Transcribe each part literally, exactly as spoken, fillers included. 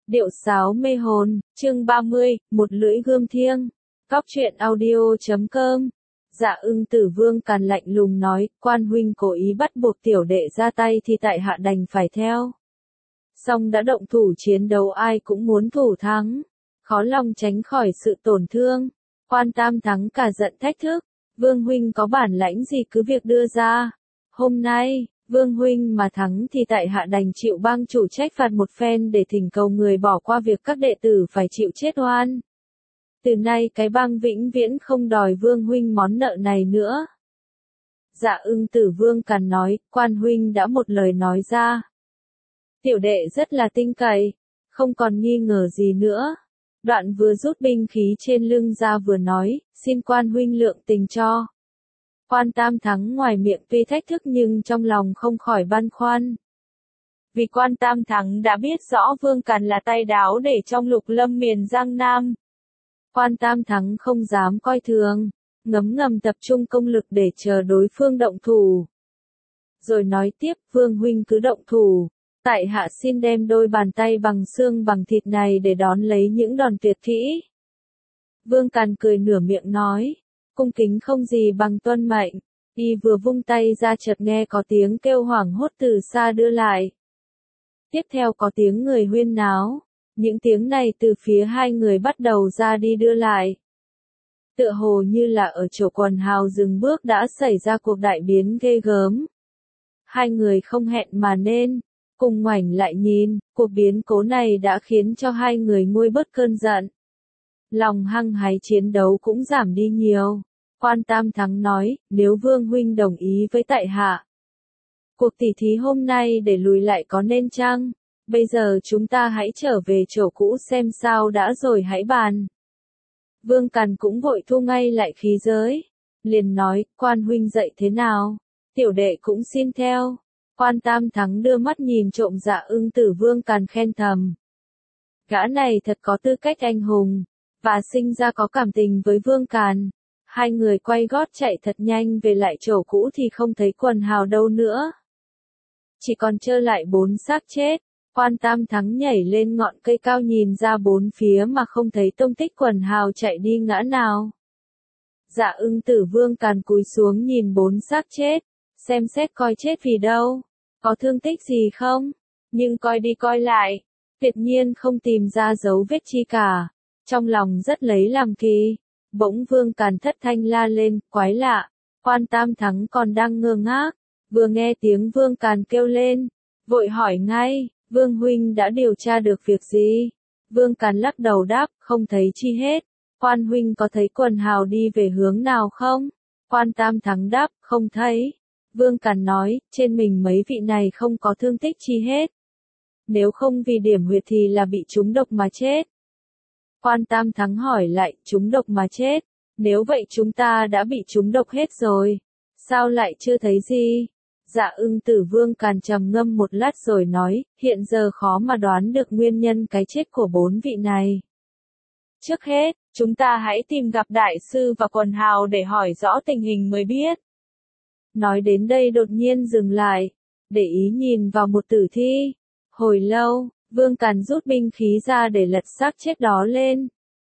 Điệu sáo mê hồn, chương ba mươi, một lưỡi gươm thiêng. Cóc truyện audio chấm com. Dạ Ưng Tử Vương Càn lạnh lùng nói, quan huynh cố ý bắt buộc tiểu đệ ra tay thì tại hạ đành phải theo. Song đã động thủ chiến đấu ai cũng muốn thủ thắng, khó lòng tránh khỏi sự tổn thương. Quan Tam Thắng cả giận thách thức, Vương huynh có bản lãnh gì cứ việc đưa ra. Hôm nay, Vương huynh mà thắng thì tại hạ đành chịu bang chủ trách phạt một phen để thỉnh cầu người bỏ qua việc các đệ tử phải chịu chết oan. Từ nay cái bang vĩnh viễn không đòi Vương huynh món nợ này nữa. Dạ Ưng Tử Vương Càn nói, quan huynh đã một lời nói ra. Tiểu đệ rất là tin cậy, không còn nghi ngờ gì nữa. Đoạn vừa rút binh khí trên lưng ra vừa nói, xin quan huynh lượng tình cho. Quan Tam Thắng ngoài miệng tuy thách thức nhưng trong lòng không khỏi băn khoăn. Vì Quan Tam Thắng đã biết rõ Vương Càn là tay đáo để trong Lục Lâm miền Giang Nam. Quan Tam Thắng không dám coi thường, ngấm ngầm tập trung công lực để chờ đối phương động thủ. Rồi nói tiếp, Vương huynh cứ động thủ, tại hạ xin đem đôi bàn tay bằng xương bằng thịt này để đón lấy những đòn tuyệt kỹ. Vương Càn cười nửa miệng nói, cung kính không gì bằng tuân mệnh. Y vừa vung tay ra chợt nghe có tiếng kêu hoảng hốt từ xa đưa lại. Tiếp theo có tiếng người huyên náo, những tiếng này từ phía hai người bắt đầu ra đi đưa lại. Tựa hồ như là ở chỗ quần hào dừng bước đã xảy ra cuộc đại biến ghê gớm. Hai người không hẹn mà nên, cùng ngoảnh lại nhìn, cuộc biến cố này đã khiến cho hai người nguôi bớt cơn giận. Lòng hăng hái chiến đấu cũng giảm đi nhiều. Quan Tam Thắng nói, nếu Vương huynh đồng ý với tại hạ, cuộc tỉ thí hôm nay để lùi lại có nên chăng? Bây giờ chúng ta hãy trở về chỗ cũ xem sao đã rồi hãy bàn. Vương Càn cũng vội thu ngay lại khí giới, liền nói, quan huynh dạy thế nào? Tiểu đệ cũng xin theo. Quan Tam Thắng đưa mắt nhìn trộm Dạ Ưng Tử Vương Càn khen thầm. Gã này thật có tư cách anh hùng, và sinh ra có cảm tình với Vương Càn. Hai người quay gót chạy thật nhanh về lại chỗ cũ thì không thấy quần hào đâu nữa. Chỉ còn trơ lại bốn xác chết. Quan Tam Thắng nhảy lên ngọn cây cao nhìn ra bốn phía mà không thấy tông tích quần hào chạy đi ngã nào. Dạ Ưng Tử Vương Càn cúi xuống nhìn bốn xác chết, xem xét coi chết vì đâu, có thương tích gì không, nhưng coi đi coi lại, tuyệt nhiên không tìm ra dấu vết chi cả, trong lòng rất lấy làm kỳ. Bỗng Vương Càn thất thanh la lên, quái lạ, Quan Tam Thắng còn đang ngơ ngác, vừa nghe tiếng Vương Càn kêu lên, vội hỏi ngay, Vương huynh đã điều tra được việc gì? Vương Càn lắc đầu đáp, không thấy chi hết. Quan huynh có thấy quần hào đi về hướng nào không? Quan Tam Thắng đáp, không thấy. Vương Càn nói, trên mình mấy vị này không có thương tích chi hết. Nếu không vì điểm huyệt thì là bị trúng độc mà chết. Quan Tam Thắng hỏi lại, trúng độc mà chết, nếu vậy chúng ta đã bị trúng độc hết rồi, sao lại chưa thấy gì? Dạ Ưng Tử Vương Càn trầm ngâm một lát rồi nói, hiện giờ khó mà đoán được nguyên nhân cái chết của bốn vị này. Trước hết, chúng ta hãy tìm gặp đại sư và quần hào để hỏi rõ tình hình mới biết. Nói đến đây đột nhiên dừng lại, để ý nhìn vào một tử thi. Hồi lâu, Vương Càn rút binh khí ra để lật xác chết đó lên.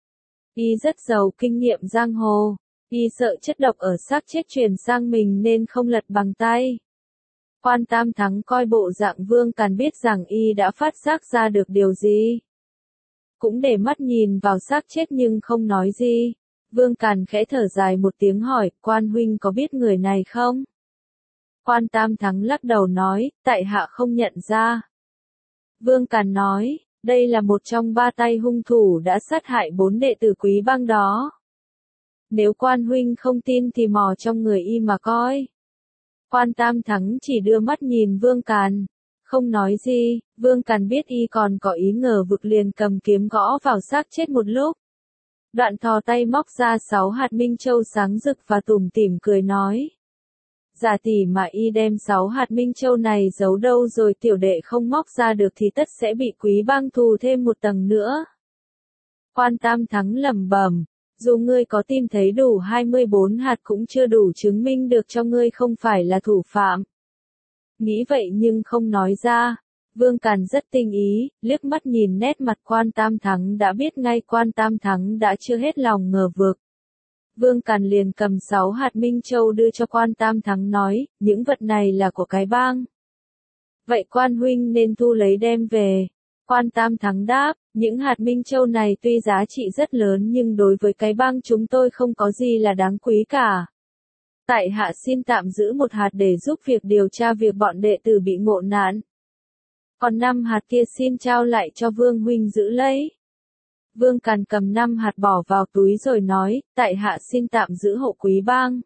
Y rất giàu kinh nghiệm giang hồ, y sợ chất độc ở xác chết truyền sang mình nên không lật bằng tay. Quan Tam Thắng coi bộ dạng Vương Càn biết rằng y đã phát giác ra được điều gì. Cũng để mắt nhìn vào xác chết nhưng không nói gì. Vương Càn khẽ thở dài một tiếng hỏi, quan huynh có biết người này không? Quan Tam Thắng lắc đầu nói, tại hạ không nhận ra. Vương Càn nói, đây là một trong ba tay hung thủ đã sát hại bốn đệ tử quý bang đó. Nếu quan huynh không tin thì mò trong người y mà coi. Quan Tam Thắng chỉ đưa mắt nhìn Vương Càn, không nói gì. Vương Càn biết y còn có ý ngờ vực liền cầm kiếm gõ vào xác chết một lúc. Đoạn thò tay móc ra sáu hạt minh châu sáng rực và tủm tỉm cười nói. Giả tỷ mà y đem sáu hạt minh châu này giấu đâu rồi tiểu đệ không móc ra được thì tất sẽ bị quý bang thù thêm một tầng nữa. Quan Tam Thắng lẩm bẩm, dù ngươi có tìm thấy đủ hai mươi bốn hạt cũng chưa đủ chứng minh được cho ngươi không phải là thủ phạm. Nghĩ vậy nhưng không nói ra. Vương Càn rất tinh ý, liếc mắt nhìn nét mặt Quan Tam Thắng đã biết ngay Quan Tam Thắng đã chưa hết lòng ngờ vực. Vương Càn liền cầm sáu hạt minh châu đưa cho Quan Tam Thắng nói, những vật này là của cái bang. Vậy Quan huynh nên thu lấy đem về. Quan Tam Thắng đáp, những hạt minh châu này tuy giá trị rất lớn nhưng đối với cái bang chúng tôi không có gì là đáng quý cả. Tại hạ xin tạm giữ một hạt để giúp việc điều tra việc bọn đệ tử bị ngộ nạn. Còn năm hạt kia xin trao lại cho Vương huynh giữ lấy. Vương Càn cầm năm hạt bỏ vào túi rồi nói, tại hạ xin tạm giữ hộ quý bang.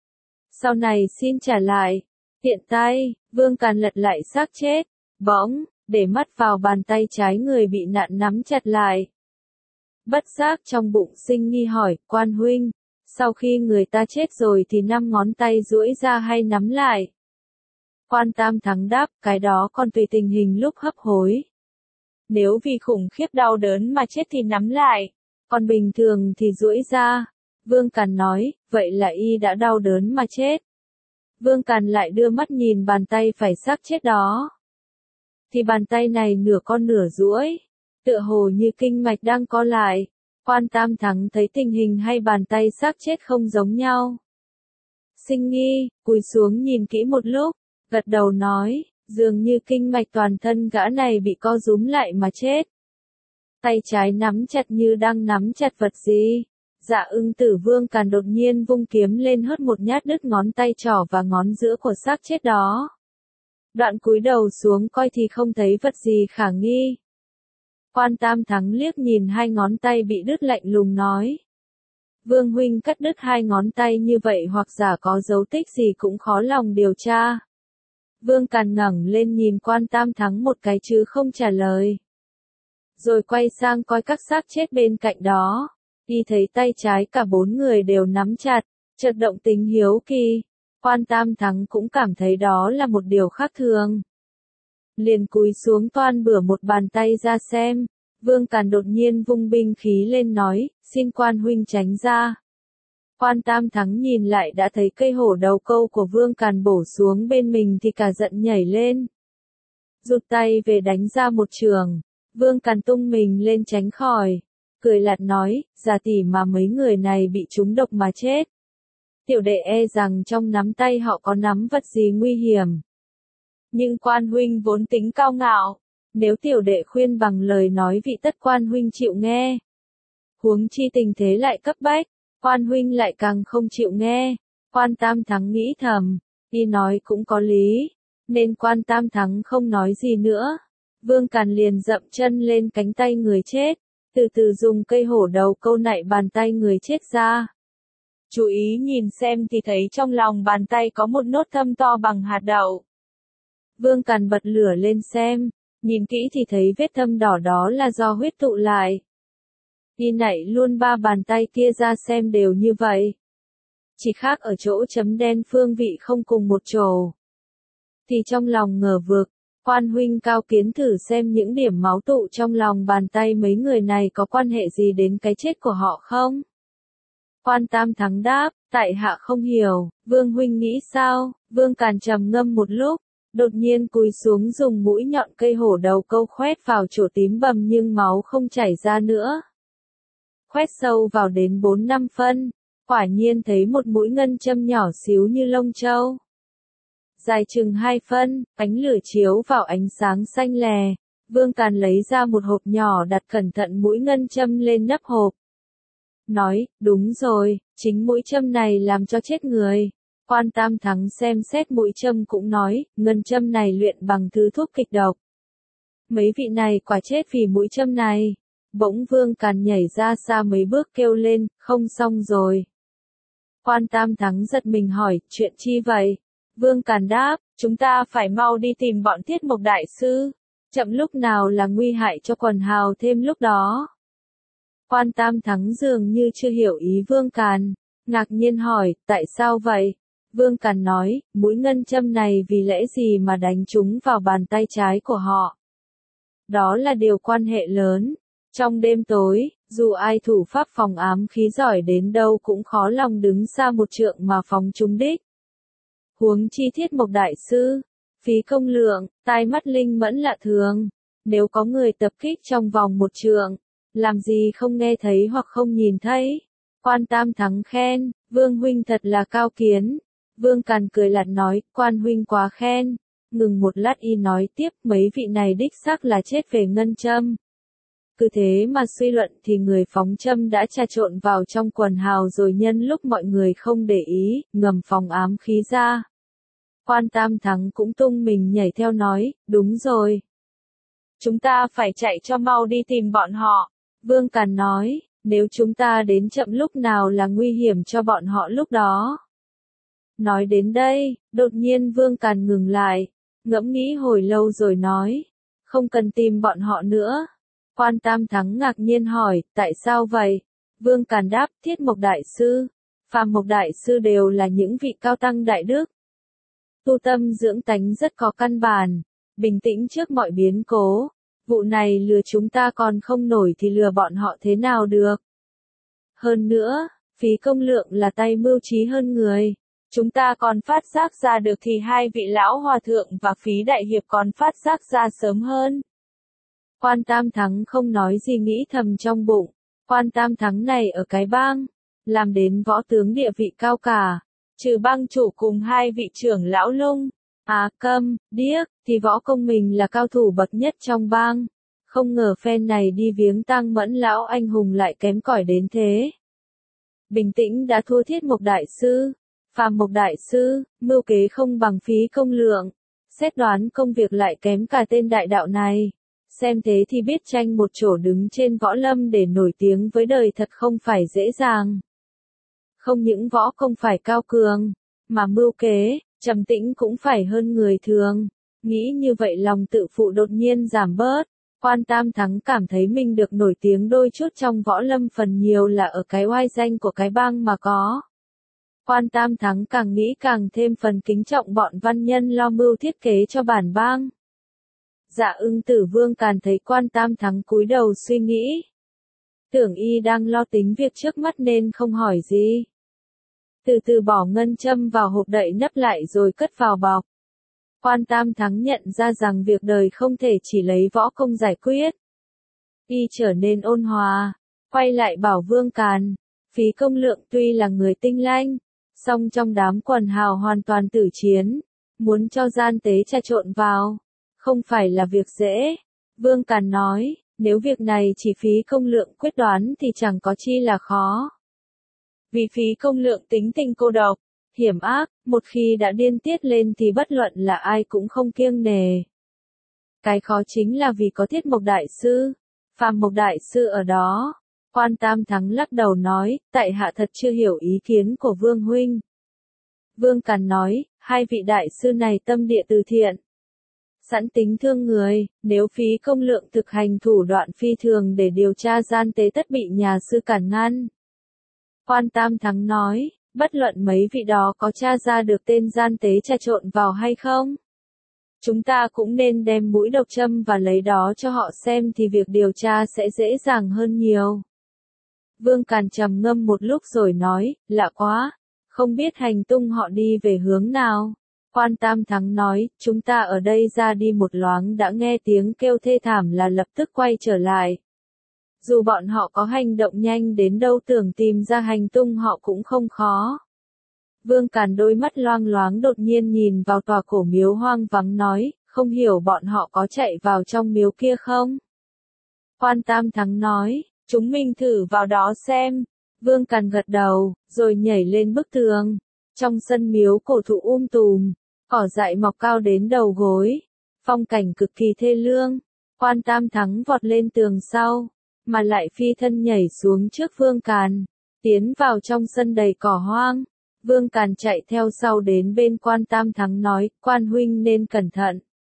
Sau này xin trả lại. Tiện tay, Vương Càn lật lại xác chết, bỗng, để mắt vào bàn tay trái người bị nạn nắm chặt lại. Bất giác trong bụng sinh nghi hỏi, Quan huynh, sau khi người ta chết rồi thì năm ngón tay duỗi ra hay nắm lại? Quan Tam Thắng đáp, cái đó còn tùy tình hình lúc hấp hối. Nếu vì khủng khiếp đau đớn mà chết thì nắm lại, còn bình thường thì duỗi ra. Vương Càn nói, vậy là y đã đau đớn mà chết. Vương Càn lại đưa mắt nhìn bàn tay phải xác chết đó. Thì bàn tay này nửa con nửa duỗi, tựa hồ như kinh mạch đang co lại. Quan Tam Thắng thấy tình hình hay bàn tay xác chết không giống nhau. Sinh nghi, cúi xuống nhìn kỹ một lúc, gật đầu nói, dường như kinh mạch toàn thân gã này bị co rúm lại mà chết. Tay trái nắm chặt như đang nắm chặt vật gì. Dạ Ưng Tử Vương Càn đột nhiên vung kiếm lên hất một nhát đứt ngón tay trỏ và ngón giữa của xác chết đó. Đoạn cúi đầu xuống coi thì không thấy vật gì khả nghi. Quan Tam Thắng liếc nhìn hai ngón tay bị đứt lạnh lùng nói. Vương huynh cắt đứt hai ngón tay như vậy hoặc giả có dấu tích gì cũng khó lòng điều tra. Vương Càn ngẩng lên nhìn Quan Tam Thắng một cái chứ không trả lời. Rồi quay sang coi các xác chết bên cạnh đó. Y thấy tay trái cả bốn người đều nắm chặt, chợt động tính hiếu kỳ. Quan Tam Thắng cũng cảm thấy đó là một điều khác thường. Liền cúi xuống toan bửa một bàn tay ra xem. Vương Càn đột nhiên vung binh khí lên nói, xin Quan huynh tránh ra. Quan Tam Thắng nhìn lại đã thấy cây hổ đầu câu của Vương Càn bổ xuống bên mình thì cả giận nhảy lên. Rụt tay về đánh ra một trường. Vương Càn tung mình lên tránh khỏi. Cười lạt nói, giả tỷ mà mấy người này bị trúng độc mà chết. Tiểu đệ e rằng trong nắm tay họ có nắm vật gì nguy hiểm. Nhưng Quan huynh vốn tính cao ngạo. Nếu tiểu đệ khuyên bằng lời nói vị tất Quan huynh chịu nghe. Huống chi tình thế lại cấp bách. Quan huynh lại càng không chịu nghe. Quan Tam Thắng nghĩ thầm, y nói cũng có lý, nên Quan Tam Thắng không nói gì nữa. Vương Càn liền dậm chân lên cánh tay người chết, từ từ dùng cây hổ đầu câu nạy bàn tay người chết ra. Chú ý nhìn xem thì thấy trong lòng bàn tay có một nốt thâm to bằng hạt đậu. Vương Càn bật lửa lên xem, nhìn kỹ thì thấy vết thâm đỏ đó là do huyết tụ lại. Y nảy luôn ba bàn tay kia ra xem đều như vậy. Chỉ khác ở chỗ chấm đen phương vị không cùng một chỗ. Thì trong lòng ngờ vực, Quan huynh cao kiến thử xem những điểm máu tụ trong lòng bàn tay mấy người này có quan hệ gì đến cái chết của họ không? Quan Tam Thắng đáp, tại hạ không hiểu, Vương huynh nghĩ sao? Vương Càn trầm ngâm một lúc, đột nhiên cúi xuống dùng mũi nhọn cây hổ đầu câu khoét vào chỗ tím bầm nhưng máu không chảy ra nữa. Khoét sâu vào đến bốn năm phân, quả nhiên thấy một mũi ngân châm nhỏ xíu như lông trâu. Dài chừng hai phân, ánh lửa chiếu vào ánh sáng xanh lè. Vương Càn lấy ra một hộp nhỏ đặt cẩn thận mũi ngân châm lên nắp hộp. Nói, đúng rồi, chính mũi châm này làm cho chết người. Quan Tam Thắng xem xét mũi châm cũng nói, ngân châm này luyện bằng thứ thuốc kịch độc. Mấy vị này quả chết vì mũi châm này. Bỗng Vương Càn nhảy ra xa mấy bước kêu lên, không xong rồi. Quan Tam Thắng giật mình hỏi, chuyện chi vậy? Vương Càn đáp, chúng ta phải mau đi tìm bọn Thiết Mộc Đại Sư. Chậm lúc nào là nguy hại cho quần hào thêm lúc đó. Quan Tam Thắng dường như chưa hiểu ý Vương Càn, ngạc nhiên hỏi, tại sao vậy? Vương Càn nói, mũi ngân châm này vì lẽ gì mà đánh trúng vào bàn tay trái của họ? Đó là điều quan hệ lớn. Trong đêm tối, dù ai thủ pháp phòng ám khí giỏi đến đâu cũng khó lòng đứng xa một trượng mà phóng trúng đích. Huống chi Thiết Mộc Đại Sư, Phí công lượng, tai mắt linh mẫn lạ thường. Nếu có người tập kích trong vòng một trượng, làm gì không nghe thấy hoặc không nhìn thấy. Quan Tam Thắng khen, Vương huynh thật là cao kiến. Vương Càn cười lạt nói, quan huynh quá khen. Ngừng một lát y nói tiếp, mấy vị này đích xác là chết về ngân châm. Cứ thế mà suy luận thì người phóng châm đã trà trộn vào trong quần hào rồi nhân lúc mọi người không để ý, ngầm phóng ám khí ra. Quan Tam Thắng cũng tung mình nhảy theo nói, đúng rồi. Chúng ta phải chạy cho mau đi tìm bọn họ. Vương Càn nói, nếu chúng ta đến chậm lúc nào là nguy hiểm cho bọn họ lúc đó. Nói đến đây, đột nhiên Vương Càn ngừng lại, ngẫm nghĩ hồi lâu rồi nói, không cần tìm bọn họ nữa. Quan Tam Thắng ngạc nhiên hỏi, tại sao vậy? Vương Càn đáp, Thiết Mộc Đại Sư, Phàm Mộc Đại Sư đều là những vị cao tăng đại đức. Tu tâm dưỡng tánh rất có căn bản, bình tĩnh trước mọi biến cố. Vụ này lừa chúng ta còn không nổi thì lừa bọn họ thế nào được? Hơn nữa, Phí Công Lượng là tay mưu trí hơn người. Chúng ta còn phát giác ra được thì hai vị lão hòa thượng và Phí Đại Hiệp còn phát giác ra sớm hơn. Quan Tam Thắng không nói gì nghĩ thầm trong bụng. Quan Tam Thắng này ở cái bang, làm đến võ tướng địa vị cao cả. Trừ bang chủ cùng hai vị trưởng lão Lung, Á Câm, Điếc, thì võ công mình là cao thủ bậc nhất trong bang. Không ngờ phen này đi viếng tang mẫn lão anh hùng lại kém cỏi đến thế. Bình tĩnh đã thua Thiết Mộc Đại Sư, Phàm Mộc Đại Sư, mưu kế không bằng Phí Công Lượng. Xét đoán công việc lại kém cả tên đại đạo này. Xem thế thì biết tranh một chỗ đứng trên võ lâm để nổi tiếng với đời thật không phải dễ dàng. Không những võ công phải cao cường, mà mưu kế, trầm tĩnh cũng phải hơn người thường. Nghĩ như vậy lòng tự phụ đột nhiên giảm bớt. Quan Tam Thắng cảm thấy mình được nổi tiếng đôi chút trong võ lâm phần nhiều là ở cái oai danh của cái bang mà có. Quan Tam Thắng càng nghĩ càng thêm phần kính trọng bọn văn nhân lo mưu thiết kế cho bản bang. Dạ Ưng Tử Vương Càn thấy Quan Tam Thắng cúi đầu suy nghĩ. Tưởng y đang lo tính việc trước mắt nên không hỏi gì. Từ từ bỏ ngân châm vào hộp đậy nắp lại rồi cất vào bọc. Quan Tam Thắng nhận ra rằng việc đời không thể chỉ lấy võ công giải quyết. Y trở nên ôn hòa, quay lại bảo Vương Càn, Phí Công Lượng tuy là người tinh lanh, song trong đám quần hào hoàn toàn tử chiến, muốn cho gian tế trà trộn vào, không phải là việc dễ. Vương Càn nói, nếu việc này chỉ Phí Công Lượng quyết đoán thì chẳng có chi là khó. Vì Phí Công Lượng tính tình cô độc, hiểm ác, một khi đã điên tiết lên thì bất luận là ai cũng không kiêng nề. Cái khó chính là vì có Thiết Mộc Đại Sư, Phàm Mộc Đại Sư ở đó. Quan Tam Thắng lắc đầu nói, tại hạ thật chưa hiểu ý kiến của Vương huynh. Vương Càn nói, hai vị đại sư này tâm địa từ thiện, sẵn tính thương người, nếu Phí Công Lượng thực hành thủ đoạn phi thường để điều tra gian tế tất bị nhà sư cản ngăn. Quan Tam Thắng nói, bất luận mấy vị đó có tra ra được tên gian tế trà trộn vào hay không, chúng ta cũng nên đem mũi độc châm và lấy đó cho họ xem thì việc điều tra sẽ dễ dàng hơn nhiều. Vương Càn trầm ngâm một lúc rồi nói, lạ quá, không biết hành tung họ đi về hướng nào. Quan Tam Thắng nói, chúng ta ở đây ra đi một loáng đã nghe tiếng kêu thê thảm là lập tức quay trở lại. Dù bọn họ có hành động nhanh đến đâu tưởng tìm ra hành tung họ cũng không khó. Vương Càn đôi mắt loang loáng đột nhiên nhìn vào tòa cổ miếu hoang vắng nói, không hiểu bọn họ có chạy vào trong miếu kia không? Quan Tam Thắng nói, chúng mình thử vào đó xem. Vương Càn gật đầu, rồi nhảy lên bức tường. Trong sân miếu cổ thụ um tùm, cỏ dại mọc cao đến đầu gối, phong cảnh cực kỳ thê lương. Quan Tam Thắng vọt lên tường sau, mà lại phi thân nhảy xuống trước Vương Càn, tiến vào trong sân đầy cỏ hoang. Vương Càn chạy theo sau đến bên Quan Tam Thắng nói, Quan huynh nên cẩn thận.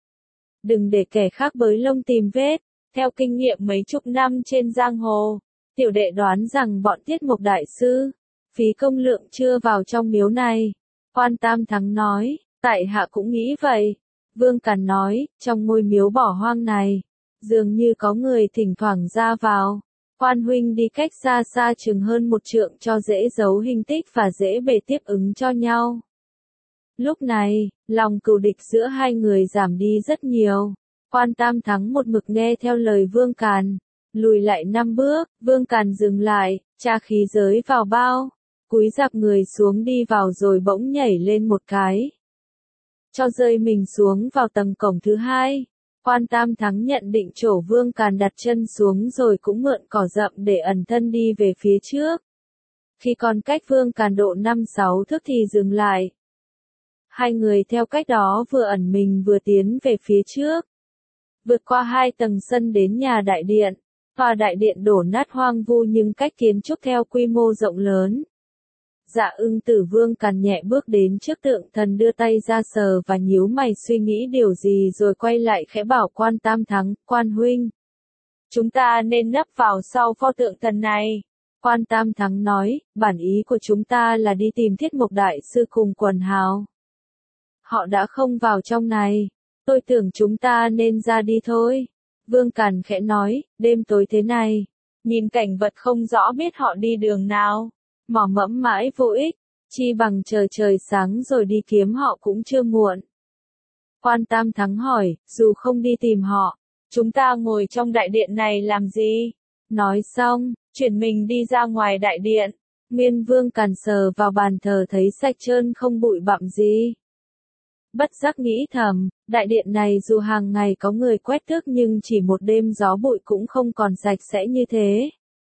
Đừng để kẻ khác bới lông tìm vết. Theo kinh nghiệm mấy chục năm trên giang hồ, tiểu đệ đoán rằng bọn Thiết Mộc Đại Sư, Phí Công Lượng chưa vào trong miếu này. Quan Tam Thắng nói, tại hạ cũng nghĩ vậy. Vương Càn nói, trong ngôi miếu bỏ hoang này, dường như có người thỉnh thoảng ra vào. Quan huynh đi cách xa xa chừng hơn một trượng cho dễ giấu hình tích và dễ bề tiếp ứng cho nhau. Lúc này, lòng cừu địch giữa hai người giảm đi rất nhiều. Quan Tam Thắng một mực nghe theo lời Vương Càn, lùi lại năm bước, Vương Càn dừng lại, tra khí giới vào bao, cúi rạp người xuống đi vào rồi bỗng nhảy lên một cái, cho rơi mình xuống vào tầng cổng thứ hai. Quan Tam Thắng nhận định chỗ Vương Càn đặt chân xuống rồi cũng mượn cỏ rậm để ẩn thân đi về phía trước. Khi còn cách Vương Càn độ năm sáu thước thì dừng lại. Hai người theo cách đó vừa ẩn mình vừa tiến về phía trước. Vượt qua hai tầng sân đến nhà đại điện. Tòa đại điện đổ nát hoang vu nhưng cách kiến trúc theo quy mô rộng lớn. Dạ Ưng Tử Vương Càn nhẹ bước đến trước tượng thần, đưa tay ra sờ và nhíu mày suy nghĩ điều gì rồi quay lại khẽ bảo Quan Tam Thắng, Quan huynh, chúng ta nên nấp vào sau pho tượng thần này. Quan Tam Thắng nói, bản ý của chúng ta là đi tìm Thiết Mộc Đại Sư cùng quần hào. Họ đã không vào trong này, tôi tưởng chúng ta nên ra đi thôi. Vương Càn khẽ nói, đêm tối thế này, nhìn cảnh vật không rõ biết họ đi đường nào. Mò mẫm mãi vô ích, chi bằng chờ trời sáng rồi đi kiếm họ cũng chưa muộn. Quan Tam Thắng hỏi, dù không đi tìm họ, chúng ta ngồi trong đại điện này làm gì? Nói xong, chuyển mình đi ra ngoài đại điện. Nguyên Vương Càn sờ vào bàn thờ thấy sạch trơn không bụi bặm gì. Bất giác nghĩ thầm, đại điện này dù hàng ngày có người quét tước nhưng chỉ một đêm gió bụi cũng không còn sạch sẽ như thế.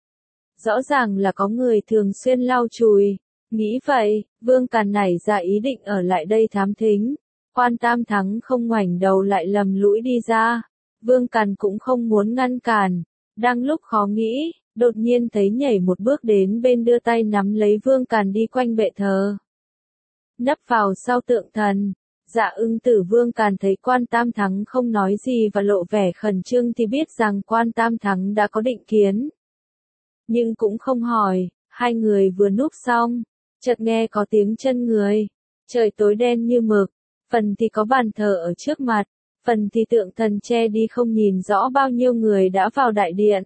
Rõ ràng là có người thường xuyên lau chùi. Nghĩ vậy, Vương Càn nảy ra ý định ở lại đây thám thính. Quan Tam Thắng không ngoảnh đầu lại lầm lũi đi ra. Vương Càn cũng không muốn ngăn cản. Đang lúc khó nghĩ, đột nhiên thấy nhảy một bước đến bên đưa tay nắm lấy Vương Càn đi quanh bệ thờ. Nấp vào sau tượng thần. Dạ Ưng Tử Vương Càn thấy Quan Tam Thắng không nói gì và lộ vẻ khẩn trương thì biết rằng Quan Tam Thắng đã có định kiến. Nhưng cũng không hỏi, hai người vừa núp xong, chợt nghe có tiếng chân người. Trời tối đen như mực, phần thì có bàn thờ ở trước mặt, phần thì tượng thần che đi không nhìn rõ bao nhiêu người đã vào đại điện.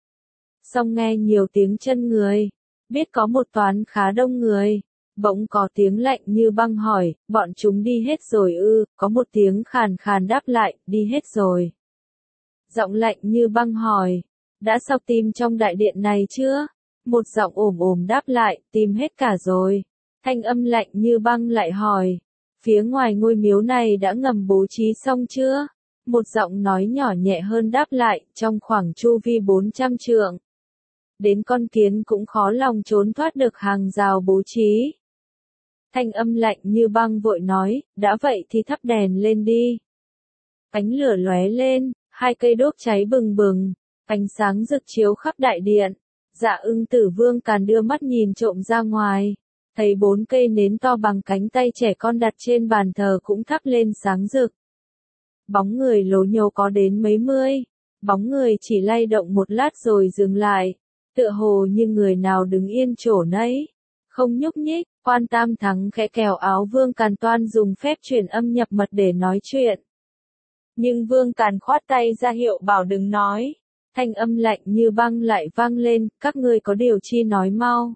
Xong nghe nhiều tiếng chân người, biết có một toán khá đông người. Bỗng có tiếng lạnh như băng hỏi, bọn chúng đi hết rồi ư? Có một tiếng khàn khàn đáp lại, đi hết rồi. Giọng lạnh như băng hỏi, đã sao tìm trong đại điện này chưa? Một giọng ồm ồm đáp lại, tìm hết cả rồi. Thanh âm lạnh như băng lại hỏi, phía ngoài ngôi miếu này đã ngầm bố trí xong chưa? Một giọng nói nhỏ nhẹ hơn đáp lại, trong khoảng chu vi bốn trăm trượng. Đến con kiến cũng khó lòng trốn thoát được hàng rào bố trí. Thanh âm lạnh như băng vội nói, đã vậy thì thắp đèn lên đi. Ánh lửa lóe lên, hai cây đốt cháy bừng bừng, ánh sáng rực chiếu khắp đại điện. Dạ Ưng Tử Vương Càn đưa mắt nhìn trộm ra ngoài, thấy bốn cây nến to bằng cánh tay trẻ con đặt trên bàn thờ cũng thắp lên sáng rực. Bóng người lố nhố có đến mấy mươi, bóng người chỉ lay động một lát rồi dừng lại, tựa hồ như người nào đứng yên chỗ nấy, không nhúc nhích. Quan Tam Thắng khẽ kéo áo Vương Càn toan dùng phép truyền âm nhập mật để nói chuyện. Nhưng Vương Càn khoát tay ra hiệu bảo đừng nói. Thanh âm lạnh như băng lại vang lên, các ngươi có điều chi nói mau.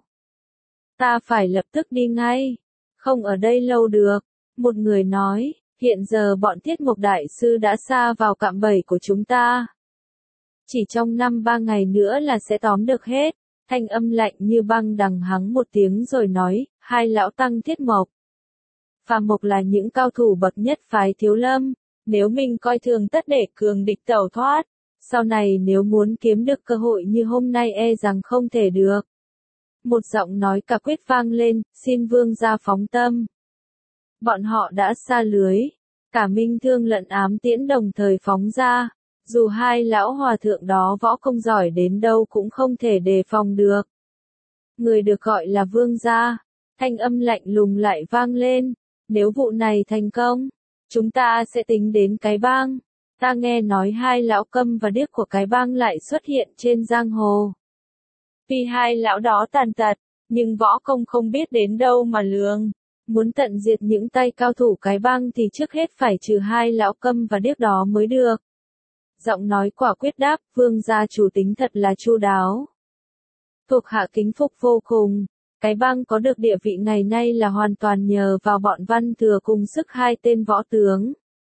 Ta phải lập tức đi ngay, không ở đây lâu được. Một người nói, hiện giờ bọn Thiết Mộc Đại Sư đã sa vào cạm bẫy của chúng ta. Chỉ trong năm ba ngày nữa là sẽ tóm được hết. Thanh âm lạnh như băng đằng hắng một tiếng rồi nói, hai lão tăng Thiết Mộc, Phàm Mộc là những cao thủ bậc nhất phái Thiếu Lâm, nếu mình coi thường tất để cường địch tẩu thoát, sau này nếu muốn kiếm được cơ hội như hôm nay e rằng không thể được. Một giọng nói cả quyết vang lên, xin vương gia phóng tâm. Bọn họ đã sa lưới, cả minh thương lẫn ám tiễn đồng thời phóng ra. Dù hai lão hòa thượng đó võ công giỏi đến đâu cũng không thể đề phòng được. Người được gọi là vương gia, thanh âm lạnh lùng lại vang lên, nếu vụ này thành công, chúng ta sẽ tính đến cái bang. Ta nghe nói hai lão Câm và Điếc của cái bang lại xuất hiện trên giang hồ. Vì hai lão đó tàn tật, nhưng võ công không biết đến đâu mà lường. Muốn tận diệt những tay cao thủ cái bang thì trước hết phải trừ hai lão Câm và Điếc đó mới được. Giọng nói quả quyết đáp, vương gia chủ tính thật là chu đáo. Thuộc hạ kính phục vô cùng. Cái bang có được địa vị ngày nay là hoàn toàn nhờ vào bọn Văn Thừa cùng sức hai tên võ tướng.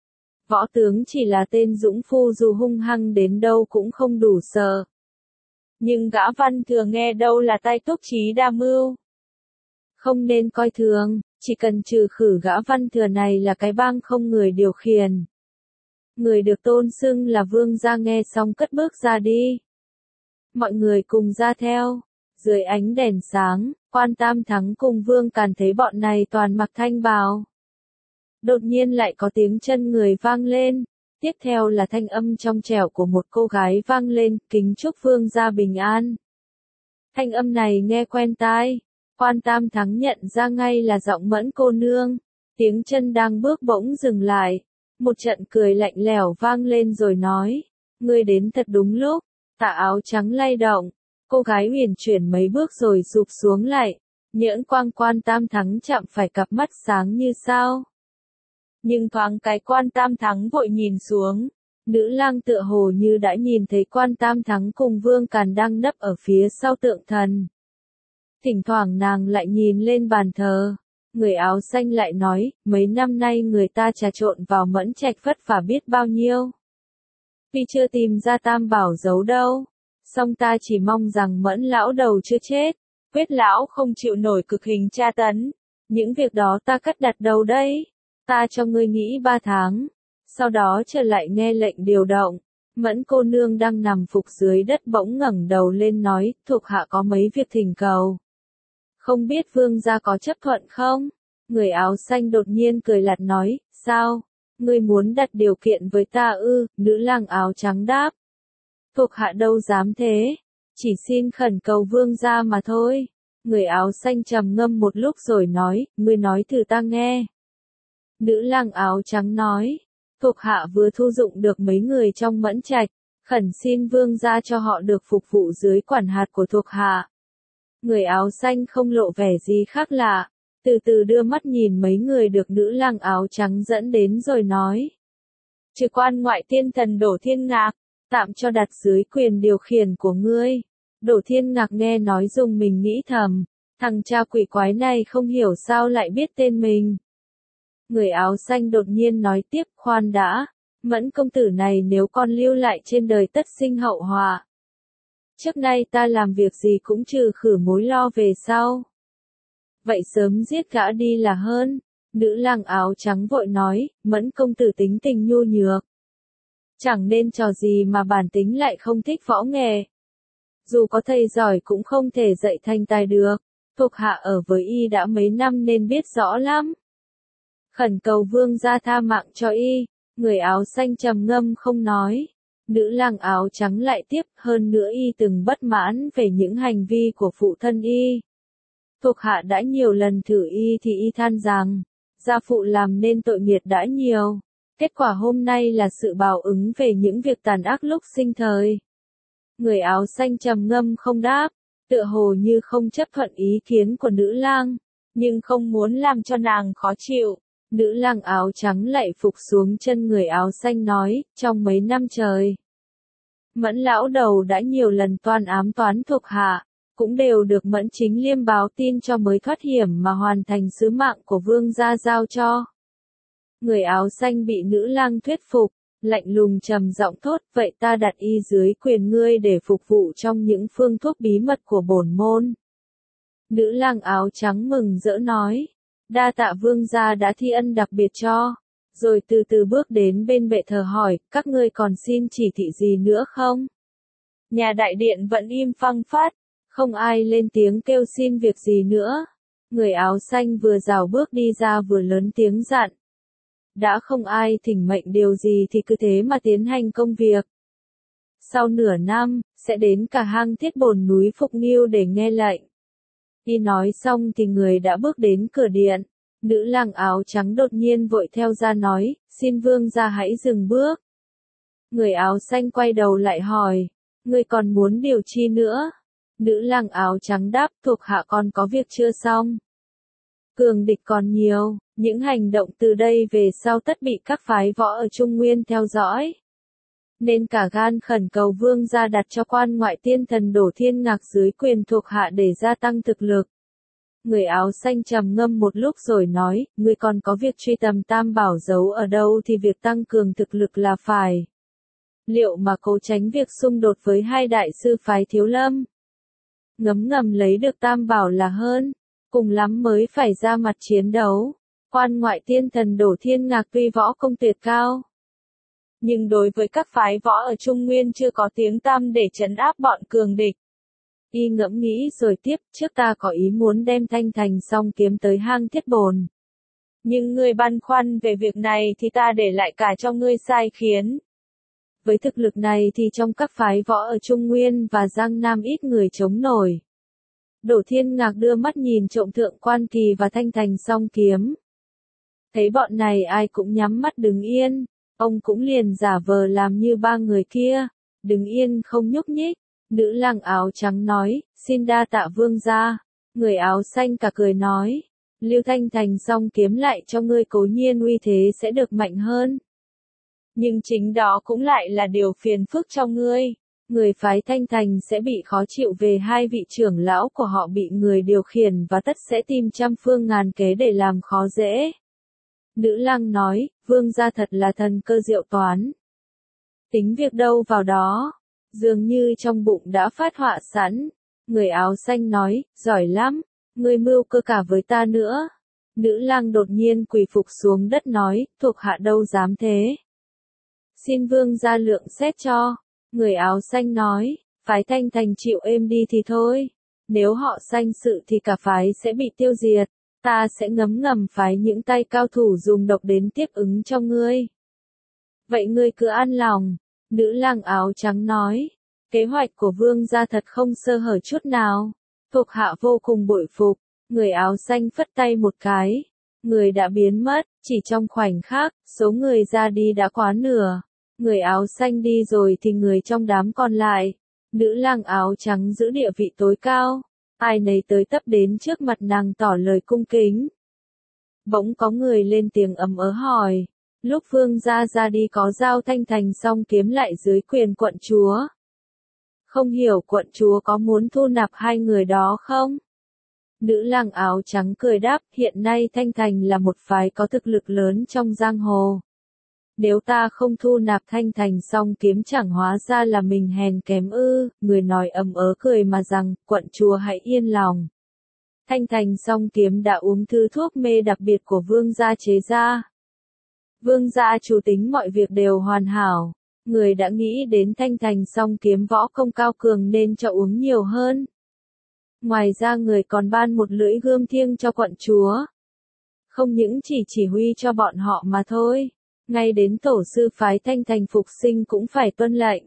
Võ tướng chỉ là tên dũng phu dù hung hăng đến đâu cũng không đủ sợ. Nhưng gã Văn Thừa nghe đâu là tay túc trí đa mưu. Không nên coi thường, chỉ cần trừ khử gã Văn Thừa này là cái bang không người điều khiển. Người được tôn xưng là vương gia nghe xong cất bước ra đi. Mọi người cùng ra theo. Dưới ánh đèn sáng, Quan Tam Thắng cùng Vương Càn thấy bọn này toàn mặc thanh bào. Đột nhiên lại có tiếng chân người vang lên. Tiếp theo là thanh âm trong trẻo của một cô gái vang lên, kính chúc Vương gia bình an. Thanh âm này nghe quen tai. Quan Tam Thắng nhận ra ngay là giọng Mẫn cô nương. Tiếng chân đang bước bỗng dừng lại. Một trận cười lạnh lẽo vang lên rồi nói. Ngươi đến thật đúng lúc. Tà áo trắng lay động. Cô gái huyền chuyển mấy bước rồi rụp xuống lại. Những quang Quan Tam Thắng chạm phải cặp mắt sáng như sao. Nhưng thoáng cái Quan Tam Thắng vội nhìn xuống. Nữ lang tựa hồ như đã nhìn thấy Quan Tam Thắng cùng Vương Càn đang nấp ở phía sau tượng thần. Thỉnh thoảng nàng lại nhìn lên bàn thờ. Người áo xanh lại nói, mấy năm nay người ta trà trộn vào Mẫn Trạch vất vả biết bao nhiêu. Vì chưa tìm ra tam bảo giấu đâu. Song ta chỉ mong rằng Mẫn lão đầu chưa chết. Quyết lão không chịu nổi cực hình tra tấn. Những việc đó ta cất đặt đâu đây? Ta cho ngươi nghĩ ba tháng. Sau đó trở lại nghe lệnh điều động. Mẫn cô nương đang nằm phục dưới đất bỗng ngẩng đầu lên nói, thuộc hạ có mấy việc thỉnh cầu. Không biết vương gia có chấp thuận không? Người áo xanh đột nhiên cười lạt nói, sao? Ngươi muốn đặt điều kiện với ta ư? Nữ lang áo trắng đáp. Thuộc hạ đâu dám thế. Chỉ xin khẩn cầu vương gia mà thôi. Người áo xanh trầm ngâm một lúc rồi nói, ngươi nói thử ta nghe. Nữ lang áo trắng nói, thuộc hạ vừa thu dụng được mấy người trong Mẫn Trạch, khẩn xin vương gia cho họ được phục vụ dưới quản hạt của thuộc hạ. Người áo xanh không lộ vẻ gì khác lạ, từ từ đưa mắt nhìn mấy người được nữ lang áo trắng dẫn đến rồi nói. Trừ quan ngoại tiên thần Đỗ Thiên Ngạc, tạm cho đặt dưới quyền điều khiển của ngươi. Đỗ Thiên Ngạc nghe nói dùng mình nghĩ thầm, thằng cha quỷ quái này không hiểu sao lại biết tên mình. Người áo xanh đột nhiên nói tiếp, khoan đã, Mẫn công tử này nếu con lưu lại trên đời tất sinh hậu họa. Trước nay ta làm việc gì cũng trừ khử mối lo về sau. Vậy sớm giết gã đi là hơn. Nữ lang áo trắng vội nói, Mẫn công tử tính tình nhu nhược. Chẳng nên trò gì mà bản tính lại không thích võ nghệ. Dù có thầy giỏi cũng không thể dạy thành tài được. Thuộc hạ ở với y đã mấy năm nên biết rõ lắm. Khẩn cầu vương gia tha mạng cho y. Người áo xanh trầm ngâm không nói. Nữ lang áo trắng lại tiếp, hơn nữa y từng bất mãn về những hành vi của phụ thân y. Thuộc hạ đã nhiều lần thử y thì y than rằng, gia phụ làm nên tội nghiệp đã nhiều. Kết quả hôm nay là sự báo ứng về những việc tàn ác lúc sinh thời. Người áo xanh trầm ngâm không đáp, tựa hồ như không chấp thuận ý kiến của nữ lang, nhưng không muốn làm cho nàng khó chịu. Nữ lang áo trắng lại phục xuống chân người áo xanh nói, trong mấy năm trời. Mẫn lão đầu đã nhiều lần toan ám toán thuộc hạ, cũng đều được Mẫn Chính Liêm báo tin cho mới thoát hiểm mà hoàn thành sứ mạng của vương gia giao cho. Người áo xanh bị nữ lang thuyết phục, lạnh lùng trầm giọng thốt, vậy ta đặt y dưới quyền ngươi để phục vụ trong những phương thuốc bí mật của bổn môn. Nữ lang áo trắng mừng rỡ nói, đa tạ vương gia đã thi ân đặc biệt cho, rồi từ từ bước đến bên bệ thờ hỏi, các ngươi còn xin chỉ thị gì nữa không? Nhà đại điện vẫn im phăng phát, không ai lên tiếng kêu xin việc gì nữa. Người áo xanh vừa rào bước đi ra vừa lớn tiếng dặn. Đã không ai thỉnh mệnh điều gì thì cứ thế mà tiến hành công việc. Sau nửa năm, sẽ đến cả hang Thiết Bồn núi Phục Nghiêu để nghe lệnh. Khi nói xong thì người đã bước đến cửa điện. Nữ lang áo trắng đột nhiên vội theo ra nói, xin vương gia hãy dừng bước. Người áo xanh quay đầu lại hỏi, ngươi còn muốn điều chi nữa? Nữ lang áo trắng đáp, thuộc hạ còn có việc chưa xong. Cường địch còn nhiều, những hành động từ đây về sau tất bị các phái võ ở Trung Nguyên theo dõi. Nên cả gan khẩn cầu vương gia đặt cho quan ngoại tiên thần Đỗ Thiên Ngạc dưới quyền thuộc hạ để gia tăng thực lực. Người áo xanh trầm ngâm một lúc rồi nói, ngươi còn có việc truy tầm tam bảo giấu ở đâu thì việc tăng cường thực lực là phải. Liệu mà cố tránh việc xung đột với hai đại sư phái Thiếu Lâm? Ngấm ngầm lấy được tam bảo là hơn, cùng lắm mới phải ra mặt chiến đấu. Quan ngoại tiên thần Đổ Thiên Ngạc tuy võ công tuyệt cao, nhưng đối với các phái võ ở Trung Nguyên chưa có tiếng tăm để trấn áp bọn cường địch. Y ngẫm nghĩ rồi tiếp, trước ta có ý muốn đem Thanh Thành Song Kiếm tới hang Thiết Bồn. Nhưng ngươi băn khoăn về việc này thì ta để lại cả cho ngươi sai khiến. Với thực lực này thì trong các phái võ ở Trung Nguyên và Giang Nam ít người chống nổi. Đổ Thiên Ngạc đưa mắt nhìn trộm Thượng Quan Kỳ và Thanh Thành Song Kiếm. Thấy bọn này ai cũng nhắm mắt đứng yên, ông cũng liền giả vờ làm như ba người kia, đứng yên không nhúc nhích. Nữ lang áo trắng nói, xin đa tạ vương gia. Người áo xanh cả cười nói, Lưu Thanh Thành Song Kiếm lại cho ngươi cố nhiên uy thế sẽ được mạnh hơn. Nhưng chính đó cũng lại là điều phiền phức cho ngươi. Người phái Thanh Thành sẽ bị khó chịu về hai vị trưởng lão của họ bị người điều khiển và tất sẽ tìm trăm phương ngàn kế để làm khó dễ. Nữ lang nói, vương gia thật là thần cơ diệu toán. Tính việc đâu vào đó. Dường như trong bụng đã phát họa sẵn. Người áo xanh nói, giỏi lắm, ngươi mưu cơ cả với ta nữa. Nữ lang đột nhiên quỳ phục xuống đất nói, thuộc hạ đâu dám thế. Xin vương gia lượng xét cho. Người áo xanh nói, phái Thanh Thành chịu êm đi thì thôi. Nếu họ sanh sự thì cả phái sẽ bị tiêu diệt. Ta sẽ ngấm ngầm phái những tay cao thủ dùng độc đến tiếp ứng cho ngươi. Vậy ngươi cứ an lòng. Nữ lang áo trắng nói, kế hoạch của vương gia thật không sơ hở chút nào. Thuộc hạ vô cùng bội phục. Người áo xanh phất tay một cái. Người đã biến mất, chỉ trong khoảnh khắc, số người ra đi đã quá nửa. Người áo xanh đi rồi thì người trong đám còn lại. Nữ lang áo trắng giữ địa vị tối cao. Ai nấy tới tấp đến trước mặt nàng tỏ lời cung kính. Bỗng có người lên tiếng ầm ớ hỏi. Lúc vương gia ra đi có giao Thanh Thành Song Kiếm lại dưới quyền quận chúa. Không hiểu quận chúa có muốn thu nạp hai người đó không? Nữ lang áo trắng cười đáp, hiện nay Thanh Thành là một phái có thực lực lớn trong giang hồ. Nếu ta không thu nạp Thanh Thành Song Kiếm chẳng hóa ra là mình hèn kém ư, người nói ầm ớ cười mà rằng, quận chúa hãy yên lòng. Thanh Thành Song Kiếm đã uống thứ thuốc mê đặc biệt của vương gia chế ra. Vương gia chủ tính mọi việc đều hoàn hảo, người đã nghĩ đến Thanh Thành Song Kiếm võ công cao cường nên cho uống nhiều hơn. Ngoài ra người còn ban một lưỡi gươm thiêng cho quận chúa. Không những chỉ chỉ huy cho bọn họ mà thôi, ngay đến tổ sư phái Thanh Thành phục sinh cũng phải tuân lệnh.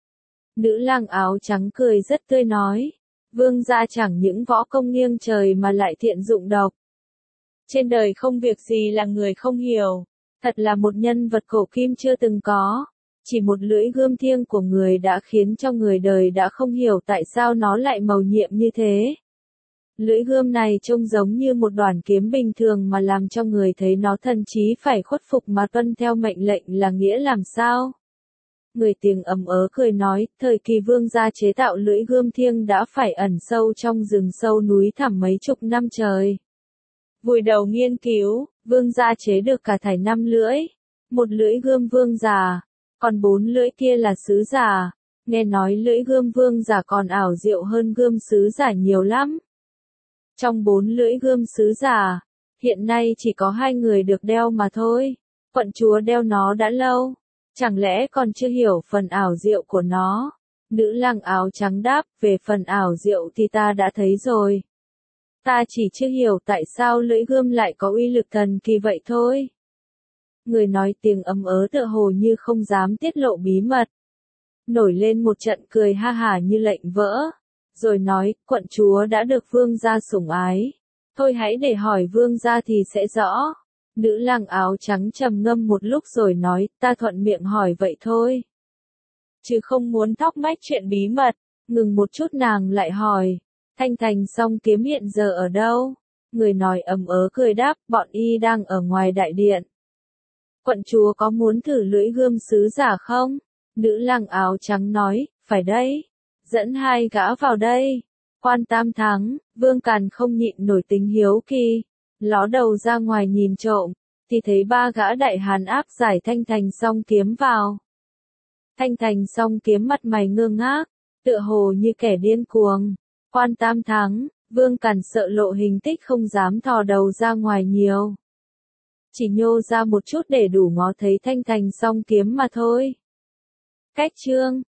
Nữ lang áo trắng cười rất tươi nói, vương gia chẳng những võ công nghiêng trời mà lại thiện dụng độc. Trên đời không việc gì là người không hiểu, thật là một nhân vật cổ kim chưa từng có. Chỉ một lưỡi gươm thiêng của người đã khiến cho người đời đã không hiểu tại sao nó lại mầu nhiệm như thế. Lưỡi gươm này trông giống như một đoản kiếm bình thường mà làm cho người thấy nó thậm chí phải khuất phục mà tuân theo mệnh lệnh là nghĩa làm sao. Người tiếng ầm ớ cười nói, thời kỳ vương gia chế tạo lưỡi gươm thiêng đã phải ẩn sâu trong rừng sâu núi thẳm mấy chục năm trời. Vùi đầu nghiên cứu, vương gia chế được cả thảy năm lưỡi. Một lưỡi gươm vương già, còn bốn lưỡi kia là sứ giả. Nghe nói lưỡi gươm vương giả còn ảo diệu hơn gươm sứ giả nhiều lắm. Trong bốn lưỡi gươm sứ giả, hiện nay chỉ có hai người được đeo mà thôi. Quận chúa đeo nó đã lâu, chẳng lẽ còn chưa hiểu phần ảo diệu của nó? Nữ lang áo trắng đáp, về phần ảo diệu thì ta đã thấy rồi. Ta chỉ chưa hiểu tại sao lưỡi gươm lại có uy lực thần kỳ vậy thôi. Người nói tiếng ầm ớ tựa hồ như không dám tiết lộ bí mật. Nổi lên một trận cười ha hả như lệnh vỡ. Rồi nói, quận chúa đã được vương gia sủng ái. Thôi hãy để hỏi vương gia thì sẽ rõ. Nữ lang áo trắng trầm ngâm một lúc rồi nói, ta thuận miệng hỏi vậy thôi. Chứ không muốn thóc mách chuyện bí mật. Ngừng một chút nàng lại hỏi, Thanh Thành Song Kiếm hiện giờ ở đâu? Người nói ầm ớ cười đáp, bọn y đang ở ngoài đại điện. Quận chúa có muốn thử lưỡi gươm sứ giả không? Nữ lang áo trắng nói, phải đấy. Dẫn hai gã vào đây. Quan Tam Thắng, Vương Càn không nhịn nổi tính hiếu kỳ, ló đầu ra ngoài nhìn trộm, thì thấy ba gã đại hán áp giải Thanh Thành song kiếm vào. Thanh Thành song kiếm mặt mày ngơ ngác, tựa hồ như kẻ điên cuồng. Quan Tam Thắng, Vương Càn sợ lộ hình tích không dám thò đầu ra ngoài nhiều. Chỉ nhô ra một chút để đủ ngó thấy Thanh Thành song kiếm mà thôi. Cách chương